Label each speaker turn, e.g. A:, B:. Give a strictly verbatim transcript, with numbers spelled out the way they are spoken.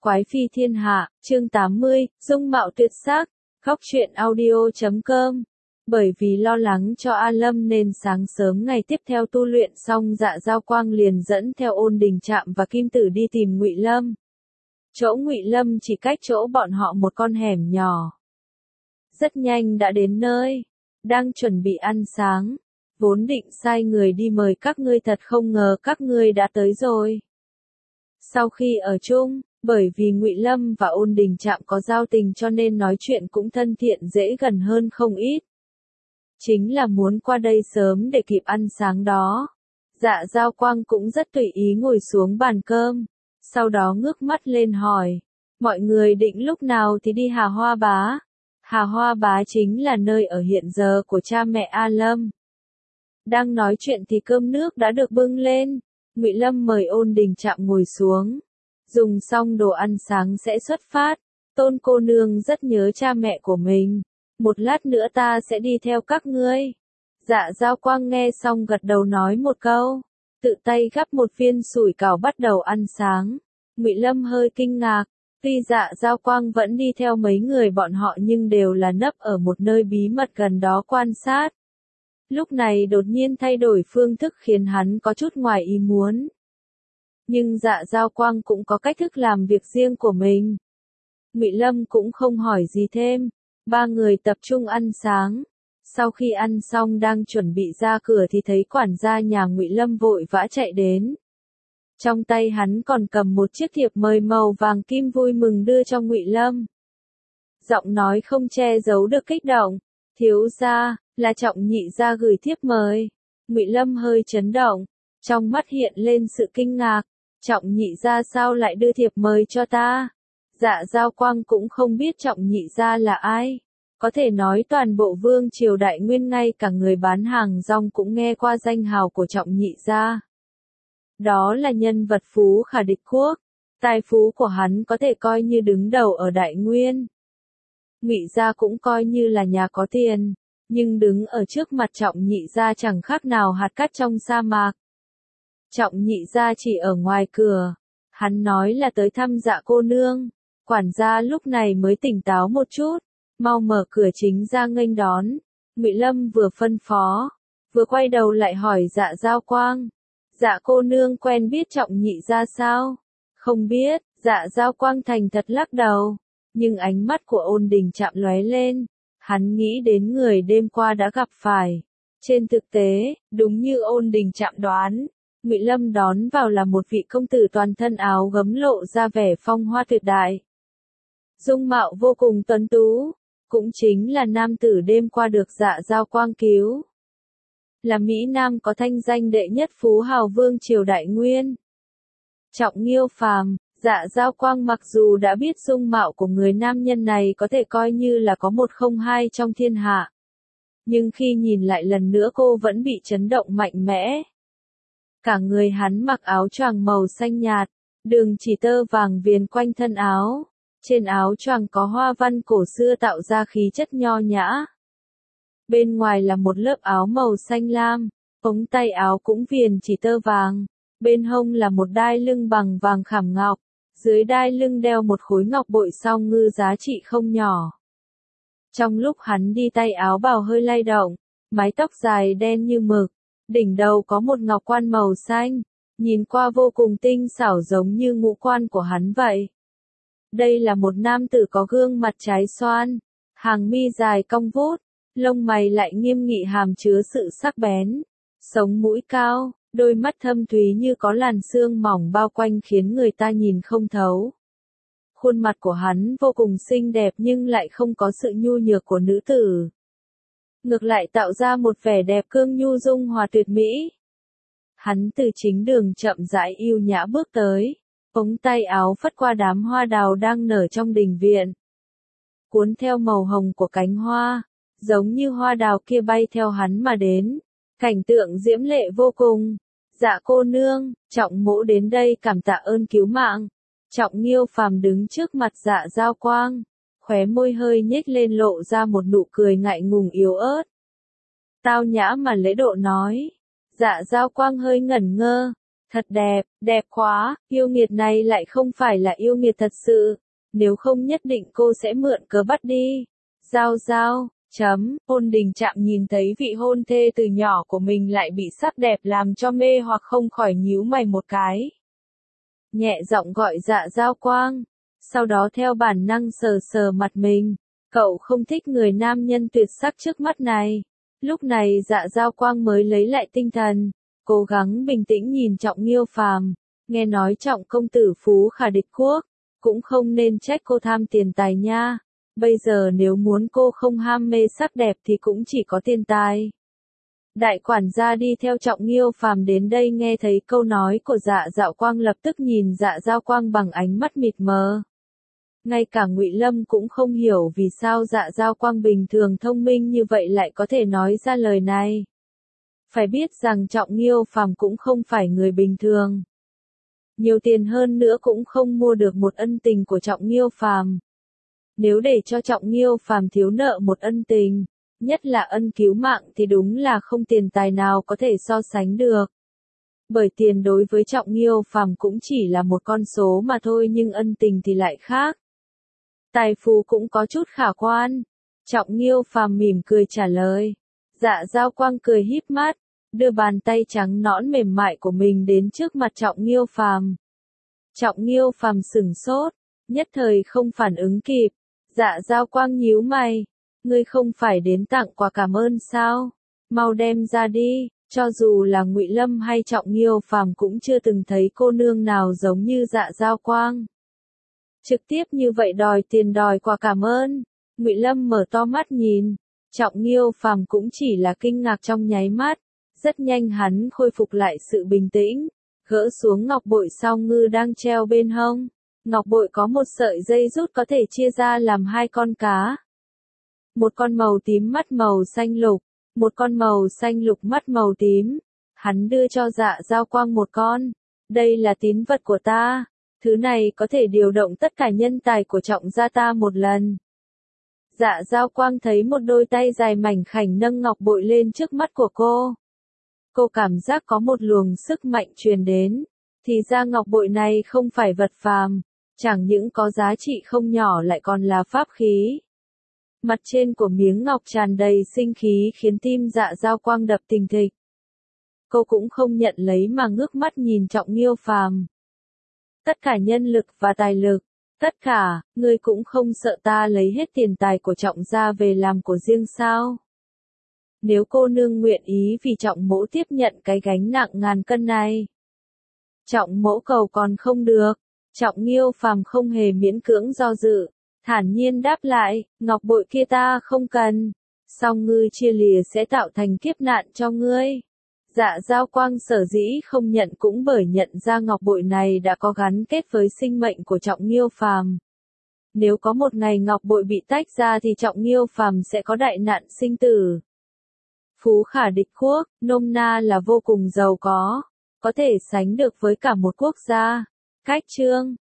A: Quái phi thiên hạ, chương tám mươi, dung mạo tuyệt sắc, khóc truyện audio chấm com. Bởi vì lo lắng cho A Lâm nên sáng sớm ngày tiếp theo tu luyện xong, Dạ Giao Quang liền dẫn theo Ôn Đình Trạm và Kim Tử đi tìm Ngụy Lâm. Chỗ Ngụy Lâm chỉ cách chỗ bọn họ một con hẻm nhỏ. Rất nhanh đã đến nơi, đang chuẩn bị ăn sáng, vốn định sai người đi mời các ngươi, thật không ngờ các ngươi đã tới rồi. Sau khi ở chung, bởi vì Ngụy Lâm và Ôn Đình Trạm có giao tình cho nên nói chuyện cũng thân thiện dễ gần hơn không ít. Chính là muốn qua đây sớm để kịp ăn sáng đó. Dạ Giao Quang cũng rất tùy ý ngồi xuống bàn cơm, sau đó ngước mắt lên hỏi, mọi người định lúc nào thì đi Hà Hoa Bá? Hà Hoa Bá chính là nơi ở hiện giờ của cha mẹ A Lâm. Đang nói chuyện thì cơm nước đã được bưng lên, Ngụy Lâm mời Ôn Đình Trạm ngồi xuống. Dùng xong đồ ăn sáng sẽ xuất phát, Tôn cô nương rất nhớ cha mẹ của mình. Một lát nữa ta sẽ đi theo các ngươi. Dạ Giao Quang nghe xong gật đầu nói một câu, tự tay gắp một viên sủi cảo bắt đầu ăn sáng. Ngụy Lâm hơi kinh ngạc, tuy Dạ Giao Quang vẫn đi theo mấy người bọn họ nhưng đều là nấp ở một nơi bí mật gần đó quan sát. Lúc này đột nhiên thay đổi phương thức khiến hắn có chút ngoài ý muốn. Nhưng Dạ Giao Quang cũng có cách thức làm việc riêng của mình. Ngụy Lâm cũng không hỏi gì thêm, ba người tập trung ăn sáng. Sau khi ăn xong đang chuẩn bị ra cửa thì thấy quản gia nhà Ngụy Lâm vội vã chạy đến. Trong tay hắn còn cầm một chiếc thiệp mời màu vàng kim vui mừng đưa cho Ngụy Lâm. Giọng nói không che giấu được kích động, thiếu gia, là Trọng nhị gia gửi thiếp mời. Ngụy Lâm hơi chấn động, trong mắt hiện lên sự kinh ngạc, Trọng nhị gia sao lại đưa thiệp mời cho ta? Dạ Giao Quang cũng không biết Trọng nhị gia là ai. Có thể nói toàn bộ vương triều Đại Nguyên ngay cả người bán hàng rong cũng nghe qua danh hào của Trọng nhị gia. Đó là nhân vật phú khả địch quốc, tài phú của hắn có thể coi như đứng đầu ở Đại Nguyên. Ngụy gia cũng coi như là nhà có tiền, nhưng đứng ở trước mặt Trọng nhị gia chẳng khác nào hạt cát trong sa mạc. Trọng nhị gia chỉ ở ngoài cửa, hắn nói là tới thăm Dạ cô nương. Quản gia lúc này mới tỉnh táo một chút, mau mở cửa chính ra nghênh đón. Ngụy Lâm vừa phân phó, vừa quay đầu lại hỏi Dạ Giao Quang, Dạ cô nương quen biết Trọng nhị gia sao? Không biết, Dạ Giao Quang thành thật lắc đầu, nhưng ánh mắt của Ôn Đình Trạm lóe lên, hắn nghĩ đến người đêm qua đã gặp phải. Trên thực tế, đúng như Ôn Đình Trạm đoán, Ngụy Lâm đón vào là một vị công tử toàn thân áo gấm lộ ra vẻ phong hoa tuyệt đại. Dung mạo vô cùng tuấn tú, cũng chính là nam tử đêm qua được Dạ Giao Quang cứu. Là Mỹ Nam có thanh danh đệ nhất phú hào vương triều Đại Nguyên. Trọng Nghiêu Phàm. Dạ Giao Quang mặc dù đã biết dung mạo của người nam nhân này có thể coi như là có một không hai trong thiên hạ. Nhưng khi nhìn lại lần nữa cô vẫn bị chấn động mạnh mẽ. Cả người hắn mặc áo choàng màu xanh nhạt, đường chỉ tơ vàng viền quanh thân áo. Trên áo choàng có hoa văn cổ xưa tạo ra khí chất nho nhã. Bên ngoài là một lớp áo màu xanh lam, ống tay áo cũng viền chỉ tơ vàng. Bên hông là một đai lưng bằng vàng khảm ngọc, dưới đai lưng đeo một khối ngọc bội song ngư giá trị không nhỏ. Trong lúc hắn đi tay áo bào hơi lay động, mái tóc dài đen như mực, đỉnh đầu có một ngọc quan màu xanh, nhìn qua vô cùng tinh xảo giống như ngũ quan của hắn vậy. Đây là một nam tử có gương mặt trái xoan, hàng mi dài cong vút, lông mày lại nghiêm nghị hàm chứa sự sắc bén, sống mũi cao, đôi mắt thâm thúy như có làn sương mỏng bao quanh khiến người ta nhìn không thấu. Khuôn mặt của hắn vô cùng xinh đẹp nhưng lại không có sự nhu nhược của nữ tử. Ngược lại tạo ra một vẻ đẹp cương nhu dung hòa tuyệt mỹ. Hắn từ chính đường chậm rãi yêu nhã bước tới, ống tay áo phất qua đám hoa đào đang nở trong đình viện. Cuốn theo màu hồng của cánh hoa, giống như hoa đào kia bay theo hắn mà đến. Cảnh tượng diễm lệ vô cùng. Dạ cô nương, Trọng mỗ đến đây cảm tạ ơn cứu mạng. Trọng Nghiêu Phàm đứng trước mặt Dạ Giao Quang, khóe môi hơi nhếch lên lộ ra một nụ cười ngại ngùng yếu ớt. Tao nhã mà lễ độ nói. Dạ Giao Quang hơi ngẩn ngơ, Thật đẹp, đẹp quá, yêu nghiệt này lại không phải là yêu nghiệt thật sự. Nếu không nhất định cô sẽ mượn cớ bắt đi. Giao giao, chấm, Hôn Đình Trạm nhìn thấy vị hôn thê từ nhỏ của mình lại bị sắc đẹp làm cho mê hoặc không khỏi nhíu mày một cái. Nhẹ giọng gọi Dạ Giao Quang, sau đó theo bản năng sờ sờ mặt mình. Cậu không thích người nam nhân tuyệt sắc trước mắt này. Lúc này Dạ Giao Quang mới lấy lại tinh thần, cố gắng bình tĩnh nhìn Trọng Nghiêu Phàm, nghe nói Trọng công tử phú khả địch quốc, cũng không nên trách cô tham tiền tài nha. Bây giờ nếu muốn cô không ham mê sắc đẹp thì cũng chỉ có tiền tài. Đại quản gia đi theo Trọng Nghiêu Phàm đến đây nghe thấy câu nói của Dạ Dạo Quang lập tức nhìn Dạ Giao Quang bằng ánh mắt mịt mờ. Ngay cả Ngụy Lâm cũng không hiểu vì sao Dạ Giao Quang bình thường thông minh như vậy lại có thể nói ra lời này. Phải biết rằng Trọng Nghiêu Phàm cũng không phải người bình thường. Nhiều tiền hơn nữa cũng không mua được một ân tình của Trọng Nghiêu Phàm. Nếu để cho Trọng Nghiêu Phàm thiếu nợ một ân tình, nhất là ân cứu mạng thì đúng là không tiền tài nào có thể so sánh được. Bởi tiền đối với Trọng Nghiêu Phàm cũng chỉ là một con số mà thôi nhưng ân tình thì lại khác. Tài phú cũng có chút khả quan. Trọng Nghiêu Phàm mỉm cười trả lời. Dạ Giao Quang cười híp mắt, đưa bàn tay trắng nõn mềm mại của mình đến trước mặt Trọng Nghiêu Phàm. Trọng Nghiêu Phàm sửng sốt, nhất thời không phản ứng kịp. Dạ Giao Quang nhíu mày, ngươi không phải đến tặng quà cảm ơn sao? Mau đem ra đi, cho dù là Ngụy Lâm hay Trọng Nghiêu Phàm cũng chưa từng thấy cô nương nào giống như Dạ Giao Quang. Trực tiếp như vậy đòi tiền đòi quà cảm ơn. Ngụy Lâm mở to mắt nhìn, Trọng Nghiêu Phàm cũng chỉ là kinh ngạc trong nháy mắt, rất nhanh hắn khôi phục lại sự bình tĩnh, gỡ xuống ngọc bội sao ngư đang treo bên hông. Ngọc bội có một sợi dây rút có thể chia ra làm hai con cá. Một con màu tím mắt màu xanh lục, một con màu xanh lục mắt màu tím. Hắn đưa cho Dạ Giao Quang một con. Đây là tín vật của ta. Thứ này có thể điều động tất cả nhân tài của Trọng gia ta một lần. Dạ Giao Quang thấy một đôi tay dài mảnh khảnh nâng ngọc bội lên trước mắt của cô. Cô cảm giác có một luồng sức mạnh truyền đến. Thì ra ngọc bội này không phải vật phàm, chẳng những có giá trị không nhỏ lại còn là pháp khí. Mặt trên của miếng ngọc tràn đầy sinh khí khiến tim Dạ Giao Quang đập thình thịch. Cô cũng không nhận lấy mà ngước mắt nhìn Trọng Nghiêu Phàm. Tất cả nhân lực và tài lực, tất cả, ngươi cũng không sợ ta lấy hết tiền tài của Trọng gia về làm của riêng sao? Nếu cô nương nguyện ý vì Trọng mỗ tiếp nhận cái gánh nặng ngàn cân này. Trọng mỗ cầu còn không được. Trọng Nghiêu Phàm không hề miễn cưỡng do dự, thản nhiên đáp lại, ngọc bội kia ta không cần, song ngư chia lìa sẽ tạo thành kiếp nạn cho ngươi. Dạ Giao Quang sở dĩ không nhận cũng bởi nhận ra ngọc bội này đã có gắn kết với sinh mệnh của Trọng Nghiêu Phàm. Nếu có một ngày ngọc bội bị tách ra thì Trọng Nghiêu Phàm sẽ có đại nạn sinh tử. Phú khả địch quốc, nôm na là vô cùng giàu có, có thể sánh được với cả một quốc gia. Cách chương